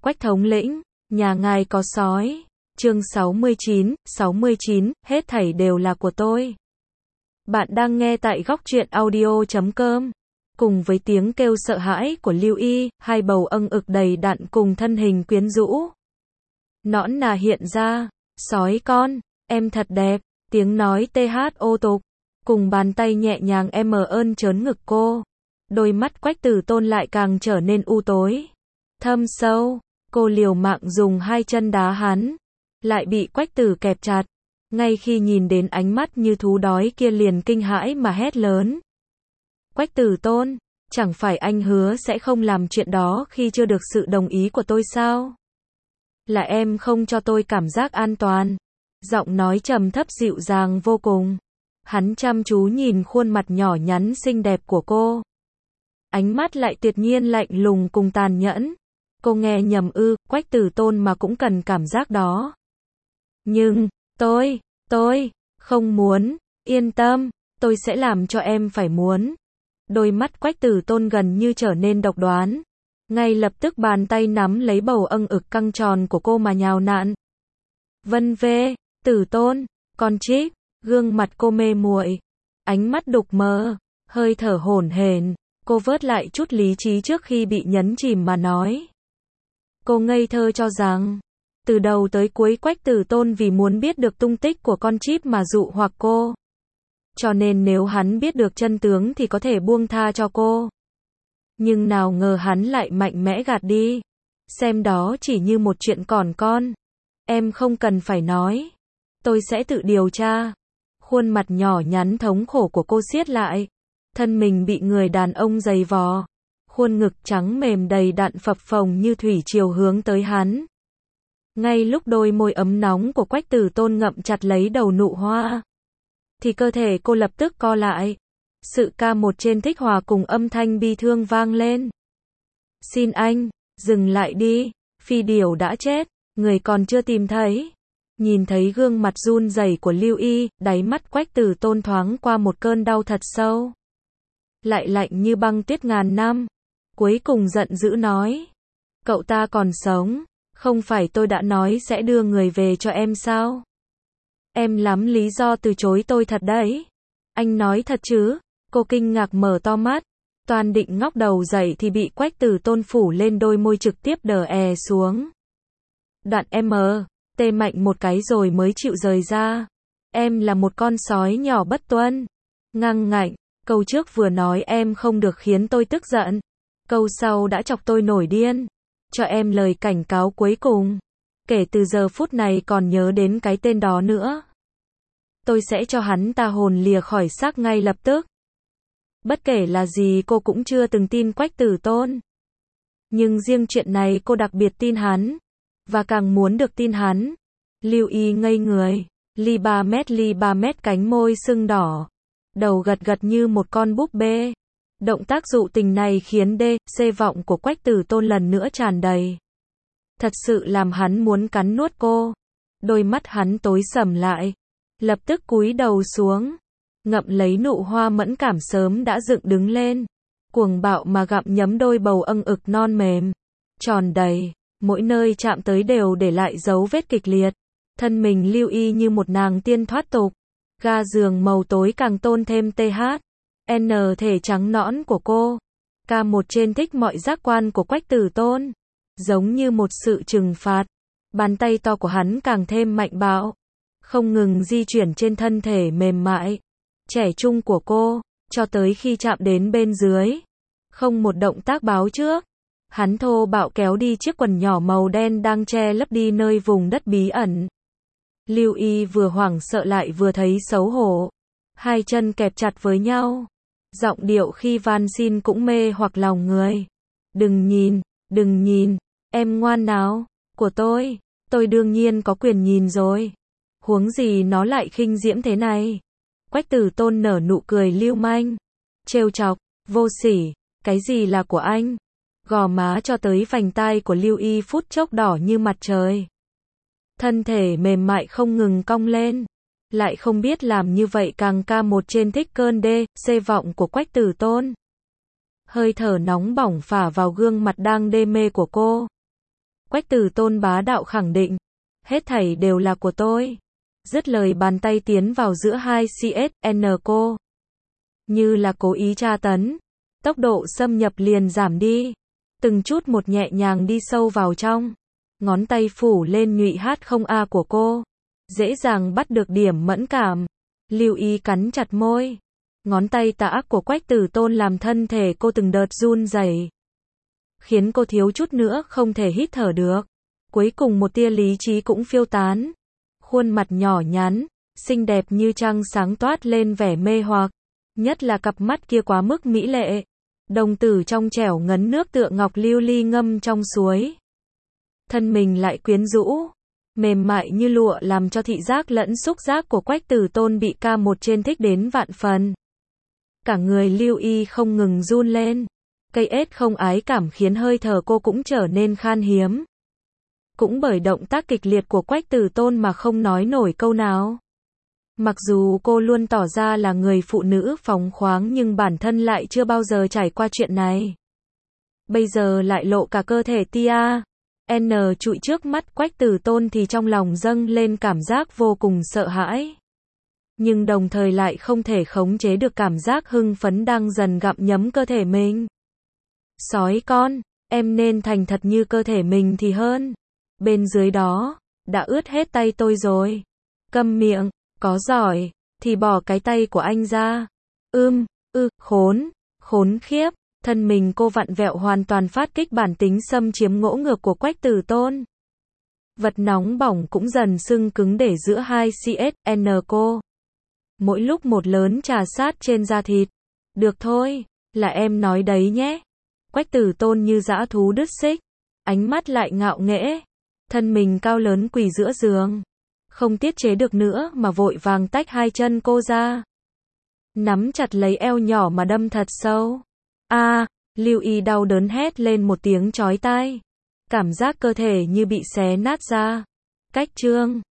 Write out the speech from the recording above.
Quách thống lĩnh, nhà ngài có sói. Chương 69, hết thảy đều là của tôi. Bạn đang nghe tại góc truyện audio.com. Cùng với tiếng kêu sợ hãi của Lưu Y, hai bầu âng ực đầy đặn cùng thân hình quyến rũ. Nõn nà hiện ra, sói con, em thật đẹp, tiếng nói THO tục, cùng bàn tay nhẹ nhàng em ơn trớn ngực cô. Đôi mắt Quách Tử Tôn lại càng trở nên u tối, thâm sâu, cô liều mạng dùng hai chân đá hắn, lại bị Quách Tử kẹp chặt. Ngay khi nhìn đến ánh mắt như thú đói kia liền kinh hãi mà hét lớn. Quách Tử Tôn, chẳng phải anh hứa sẽ không làm chuyện đó khi chưa được sự đồng ý của tôi sao? Là em không cho tôi cảm giác an toàn. Giọng nói trầm thấp dịu dàng vô cùng. Hắn chăm chú nhìn khuôn mặt nhỏ nhắn xinh đẹp của cô. Ánh mắt lại tuyệt nhiên lạnh lùng cùng tàn nhẫn. Cô nghe nhầm ư, Quách Tử Tôn mà cũng cần cảm giác đó. Nhưng, tôi không muốn, yên tâm, tôi sẽ làm cho em phải muốn. Đôi mắt Quách Tử Tôn gần như trở nên độc đoán. Ngay lập tức bàn tay nắm lấy bầu âng ực căng tròn của cô mà nhào nặn. Vân vê, Tử Tôn, con trích, gương mặt cô mê muội, ánh mắt đục mờ, hơi thở hổn hển, cô vớt lại chút lý trí trước khi bị nhấn chìm mà nói. Cô ngây thơ cho rằng, từ đầu tới cuối Quách Tử Tôn vì muốn biết được tung tích của con chip mà dụ hoặc cô. Cho nên nếu hắn biết được chân tướng thì có thể buông tha cho cô. Nhưng nào ngờ hắn lại mạnh mẽ gạt đi. Xem đó chỉ như một chuyện còn con. Em không cần phải nói. Tôi sẽ tự điều tra. Khuôn mặt nhỏ nhắn thống khổ của cô siết lại. Thân mình bị người đàn ông giày vò. Khuôn ngực trắng mềm đầy đặn phập phồng như thủy triều hướng tới hắn. Ngay lúc đôi môi ấm nóng của Quách Tử Tôn ngậm chặt lấy đầu nụ hoa, thì cơ thể cô lập tức co lại. Sự ca một trên thích hòa cùng âm thanh bi thương vang lên. Xin anh, dừng lại đi, Phi Điểu đã chết, người còn chưa tìm thấy. Nhìn thấy gương mặt run rẩy của Lưu Y, đáy mắt Quách Tử Tôn thoáng qua một cơn đau thật sâu. Lại lạnh như băng tuyết ngàn năm. Cuối cùng giận dữ nói. Cậu ta còn sống, không phải tôi đã nói sẽ đưa người về cho em sao? Em lắm lý do từ chối tôi thật đấy. Anh nói thật chứ? Cô kinh ngạc mở to mắt. Toàn định ngóc đầu dậy thì bị Quách Tử Tôn phủ lên đôi môi trực tiếp đờ è xuống. Đoạn tê mạnh một cái rồi mới chịu rời ra. Em là một con sói nhỏ bất tuân. Ngăng ngạnh, câu trước vừa nói em không được khiến tôi tức giận. Câu sau đã chọc tôi nổi điên. Cho em lời cảnh cáo cuối cùng. Kể từ giờ phút này còn nhớ đến cái tên đó nữa. Tôi sẽ cho hắn ta hồn lìa khỏi xác ngay lập tức. Bất kể là gì cô cũng chưa từng tin Quách Tử Tôn. Nhưng riêng chuyện này cô đặc biệt tin hắn. Và càng muốn được tin hắn. Lưu Y ngây người. Ly ba mét cánh môi sưng đỏ. Đầu gật gật như một con búp bê. Động tác dụ tình này khiến C vọng của Quách Tử Tôn lần nữa tràn đầy. Thật sự làm hắn muốn cắn nuốt cô. Đôi mắt hắn tối sầm lại. Lập tức cúi đầu xuống. Ngậm lấy nụ hoa mẫn cảm sớm đã dựng đứng lên. Cuồng bạo mà gặm nhấm đôi bầu âng ực non mềm. Tròn đầy. Mỗi nơi chạm tới đều để lại dấu vết kịch liệt. Thân mình Lưu Y như một nàng tiên thoát tục. Ga giường màu tối càng tôn thêm thể trắng nõn của cô. Ca một trên thích mọi giác quan của Quách Tử Tôn. Giống như một sự trừng phạt. Bàn tay to của hắn càng thêm mạnh bạo. Không ngừng di chuyển trên thân thể mềm mại, trẻ trung của cô, cho tới khi chạm đến bên dưới. Không một động tác báo trước. Hắn thô bạo kéo đi chiếc quần nhỏ màu đen đang che lấp đi nơi vùng đất bí ẩn. Lưu Y vừa hoảng sợ lại vừa thấy xấu hổ. Hai chân kẹp chặt với nhau. Giọng điệu khi van xin cũng mê hoặc lòng người. Đừng nhìn, em ngoan nào, của tôi đương nhiên có quyền nhìn rồi. Huống gì nó lại khinh diễm thế này. Quách Tử Tôn nở nụ cười lưu manh. Trêu chọc, vô sỉ, cái gì là của anh? Gò má cho tới vành tai của Lưu Y phút chốc đỏ như mặt trời. Thân thể mềm mại không ngừng cong lên. Lại không biết làm như vậy càng ca một trên thích cơn C vọng của Quách Tử Tôn. Hơi thở nóng bỏng phả vào gương mặt đang đê mê của cô. Quách Tử Tôn bá đạo khẳng định. Hết thảy đều là của tôi. Dứt lời bàn tay tiến vào giữa hai CSN cô. Như là cố ý tra tấn. Tốc độ xâm nhập liền giảm đi. Từng chút một nhẹ nhàng đi sâu vào trong. Ngón tay phủ lên nhụy H0A của cô. Dễ dàng bắt được điểm mẫn cảm. Lưu Ý cắn chặt môi. Ngón tay tà ác của Quách Tử Tôn làm thân thể cô từng đợt run rẩy, khiến cô thiếu chút nữa không thể hít thở được. Cuối cùng một tia lý trí cũng phiêu tán. Khuôn mặt nhỏ nhắn, xinh đẹp như trăng sáng toát lên vẻ mê hoặc. Nhất là cặp mắt kia quá mức mỹ lệ. Đồng tử trong trẻo ngấn nước tựa ngọc lưu ly ngâm trong suối. Thân mình lại quyến rũ, mềm mại như lụa làm cho thị giác lẫn xúc giác của Quách Tử Tôn bị K1 trên thích đến vạn phần. Cả người Lưu Y không ngừng run lên. Cây ết không ái cảm khiến hơi thở cô cũng trở nên khan hiếm. Cũng bởi động tác kịch liệt của Quách Tử Tôn mà không nói nổi câu nào. Mặc dù cô luôn tỏ ra là người phụ nữ phóng khoáng nhưng bản thân lại chưa bao giờ trải qua chuyện này. Bây giờ lại lộ cả cơ thể tia. N trụi trước mắt Quách Tử Tôn thì trong lòng dâng lên cảm giác vô cùng sợ hãi. Nhưng đồng thời lại không thể khống chế được cảm giác hưng phấn đang dần gặm nhấm cơ thể mình. Sói con, em nên thành thật như cơ thể mình thì hơn. Bên dưới đó, đã ướt hết tay tôi rồi. Câm miệng, có giỏi, thì bỏ cái tay của anh ra. Khốn khiếp. Thân mình cô vặn vẹo hoàn toàn phát kích bản tính xâm chiếm ngỗ ngược của Quách Tử Tôn. Vật nóng bỏng cũng dần sưng cứng để giữa hai CSN cô. Mỗi lúc một lớn trà sát trên da thịt. Được thôi, là em nói đấy nhé. Quách Tử Tôn như dã thú đứt xích. Ánh mắt lại ngạo nghễ. Thân mình cao lớn quỳ giữa giường. Không tiết chế được nữa mà vội vàng tách hai chân cô ra. Nắm chặt lấy eo nhỏ mà đâm thật sâu. Lưu Y đau đớn hét lên một tiếng chói tai. Cảm giác cơ thể như bị xé nát ra. Cách chương